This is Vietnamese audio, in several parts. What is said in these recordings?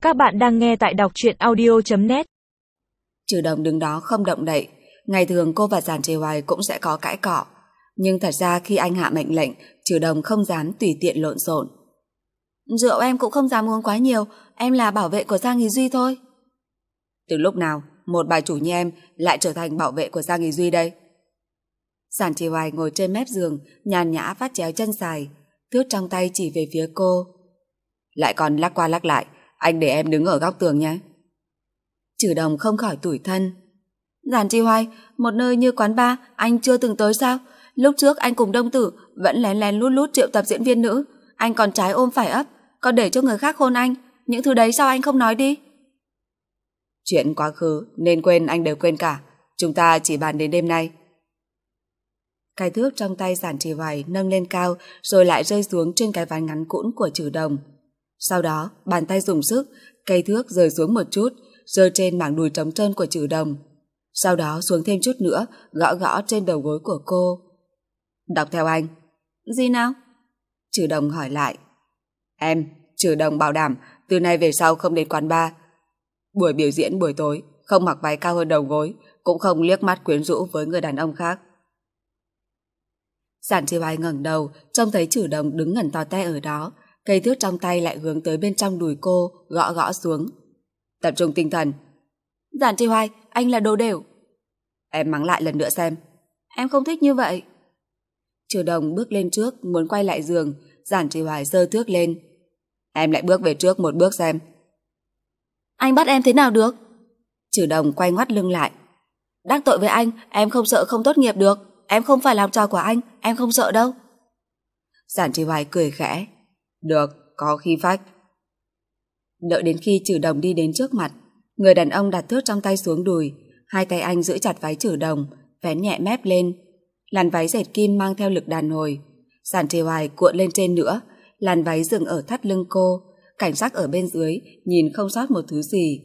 Các bạn đang nghe tại đọc truyện audio.net. Trừ Đồng đứng đó không động đậy. Ngày thường cô và Giản Trì Hoài cũng sẽ có cãi cọ, nhưng thật ra khi anh hạ mệnh lệnh, Trừ Đồng không dám tùy tiện lộn xộn. Rượu em cũng không dám uống quá nhiều, em là bảo vệ của Giang Ý Duy thôi. Từ lúc nào một bà chủ như em lại trở thành bảo vệ của Giang Ý Duy đây? Giản Trì Hoài ngồi trên mép giường, nhàn nhã vắt chéo chân dài, thước trong tay chỉ về phía cô. Lại còn lắc qua lắc lại, anh để em đứng ở góc tường nhé. Trừ Đồng không khỏi tủi thân. Giản Trì Hoài, một nơi như quán bar anh chưa từng tới sao? Lúc trước anh cùng Đông Tử vẫn lén lén lút lút triệu tập diễn viên nữ, anh còn trái ôm phải ấp, còn để cho người khác hôn anh. Những thứ đấy sao anh không nói đi? Chuyện quá khứ nên quên anh đều quên cả. Chúng ta chỉ bàn đến đêm nay. Cái thước trong tay Giản Trì Hoài nâng lên cao rồi lại rơi xuống trên cái ván ngắn cũn của Trừ Đồng. Sau đó bàn tay dùng sức, cây thước rơi xuống một chút, rơi trên mảng đùi trống trơn của Trừ Đồng. Sau đó xuống thêm chút nữa, gõ gõ trên đầu gối của cô. Đọc theo anh. Gì nào? Trừ Đồng hỏi lại. Em, Trừ Đồng bảo đảm từ nay về sau không đến quán bar. Buổi biểu diễn buổi tối không mặc váy cao hơn đầu gối, cũng không liếc mắt quyến rũ với người đàn ông khác. Giản Trì Hoài ngẩng đầu, trông thấy Trừ Đồng đứng ngẩn to te ở đó, cây thước trong tay lại hướng tới bên trong đùi cô, gõ gõ xuống. Tập trung tinh thần. Giản Trì Hoài, anh là đồ đều. Em mắng lại lần nữa xem. Em không thích như vậy. Trừ Đồng bước lên trước, muốn quay lại giường, Giản Trì Hoài giơ thước lên. Em lại bước về trước một bước xem. Anh bắt em thế nào được? Trừ Đồng quay ngoắt lưng lại. Đắc tội với anh, em không sợ không tốt nghiệp được. Em không phải làm trò của anh, em không sợ đâu. Giản Trì Hoài cười khẽ. Được, có khí phách. Đợi đến khi Trừ Đồng đi đến trước mặt, người đàn ông đặt thước trong tay xuống đùi, hai tay anh giữ chặt váy Trừ Đồng, vén nhẹ mép lên. Làn váy dệt kim mang theo lực đàn hồi. Giản Trì Hoài cuộn lên trên nữa, làn váy dừng ở thắt lưng cô, cảnh sắc ở bên dưới nhìn không sót một thứ gì.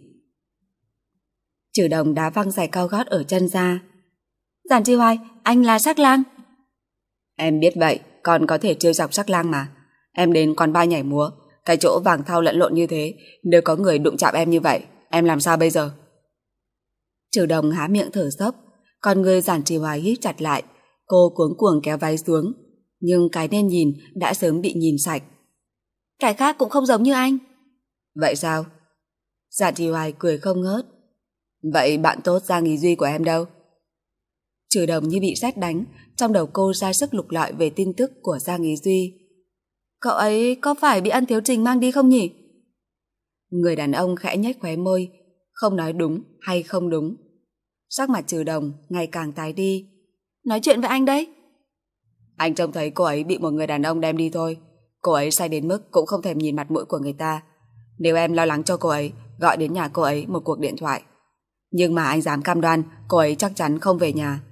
Trừ Đồng đá văng giày cao gót ở chân ra. Giản Trì Hoài, anh là sắc lang. Em biết vậy, còn có thể trêu chọc sắc lang mà. Em đến quán bar nhảy múa, cái chỗ vàng thau lẫn lộn như thế, nếu có người đụng chạm em như vậy, em làm sao bây giờ? Trừ Đồng há miệng thở dốc, còn người Giản Trì Hoài hít chặt lại, cô cuống cuồng kéo váy xuống, nhưng cái nên nhìn đã sớm bị nhìn sạch. Cái khác cũng không giống như anh. Vậy sao? Giản Trì Hoài cười không ngớt. Vậy bạn tốt Giang Ý Duy của em đâu? Trừ Đồng như bị sét đánh, trong đầu cô ra sức lục lọi về tin tức của Giang Ý Duy. Cậu ấy có phải bị Ân Thiếu Trình mang đi không nhỉ? Người đàn ông khẽ nhếch khóe môi, không nói đúng hay không đúng. Sắc mặt Trừ Đồng ngày càng tái đi. Nói chuyện với anh đấy. Anh trông thấy cô ấy bị một người đàn ông đem đi thôi. Cô ấy say đến mức cũng không thèm nhìn mặt mũi của người ta. Nếu em lo lắng cho cô ấy, gọi đến nhà cô ấy một cuộc điện thoại. Nhưng mà anh dám cam đoan cô ấy chắc chắn không về nhà.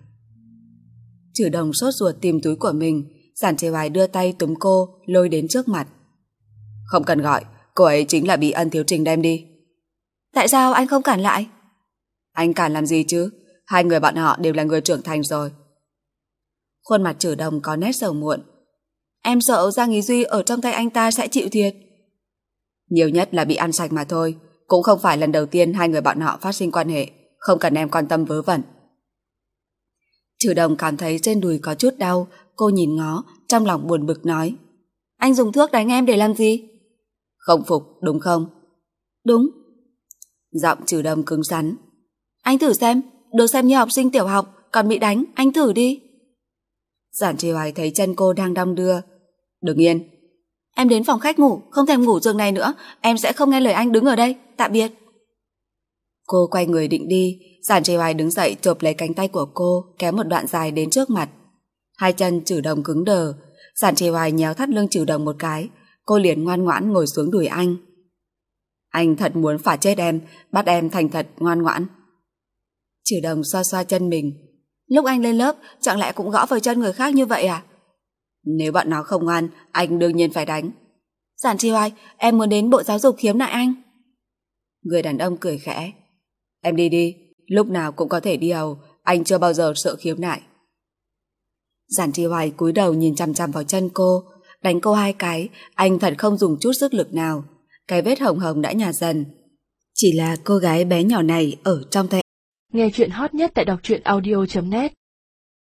Trừ Đồng sốt ruột tìm túi của mình. Giản Trì Hoài đưa tay túm cô, lôi đến trước mặt. Không cần gọi, cô ấy chính là bị Ân Thiếu Trình đem đi. Tại sao anh không cản lại? Anh cản làm gì chứ? Hai người bọn họ đều là người trưởng thành rồi. Khuôn mặt Trừ Đồng có nét sầu muộn. Em sợ Giang Ý Duy ở trong tay anh ta sẽ chịu thiệt. Nhiều nhất là bị ăn sạch mà thôi. Cũng không phải lần đầu tiên hai người bọn họ phát sinh quan hệ. Không cần em quan tâm vớ vẩn. Trừ Đồng cảm thấy trên đùi có chút đau. Cô nhìn ngó, trong lòng buồn bực nói. Anh dùng thước đánh em để làm gì? Không phục, đúng không? Đúng. Giọng Trừ Đồng cứng rắn. Anh thử xem, được xem như học sinh tiểu học, còn bị đánh, anh thử đi. Giản Trì Hoài thấy chân cô đang đong đưa. Đừng yên. Em đến phòng khách ngủ, không thèm ngủ giường này nữa. Em sẽ không nghe lời anh, đứng ở đây, tạm biệt. Cô quay người định đi. Giản Trì Hoài đứng dậy chộp lấy cánh tay của cô, kéo một đoạn dài đến trước mặt. Hai chân Trừ Đồng cứng đờ. Giản Trì Hoài nhéo thắt lưng Trừ Đồng một cái. Cô liền ngoan ngoãn ngồi xuống đùi anh. Anh thật muốn phả chết em, bắt em thành thật ngoan ngoãn. Trừ Đồng xoa xoa chân mình. Lúc anh lên lớp, chẳng lẽ cũng gõ vào chân người khác như vậy à? Nếu bọn nó không ngoan, anh đương nhiên phải đánh. Giản Trì Hoài, em muốn đến Bộ Giáo dục khiếu nại anh. Người đàn ông cười khẽ. Em đi đi, lúc nào cũng có thể đi hầu, anh chưa bao giờ sợ khiếu nại. Giản Trì Hoài cúi đầu nhìn chằm chằm vào chân cô, đánh cô hai cái, anh thật không dùng chút sức lực nào. Cái vết hồng hồng đã nhạt dần, Chỉ là cô gái bé nhỏ này ở trong tay. Nghe chuyện hot nhất tại đọc truyện audio.net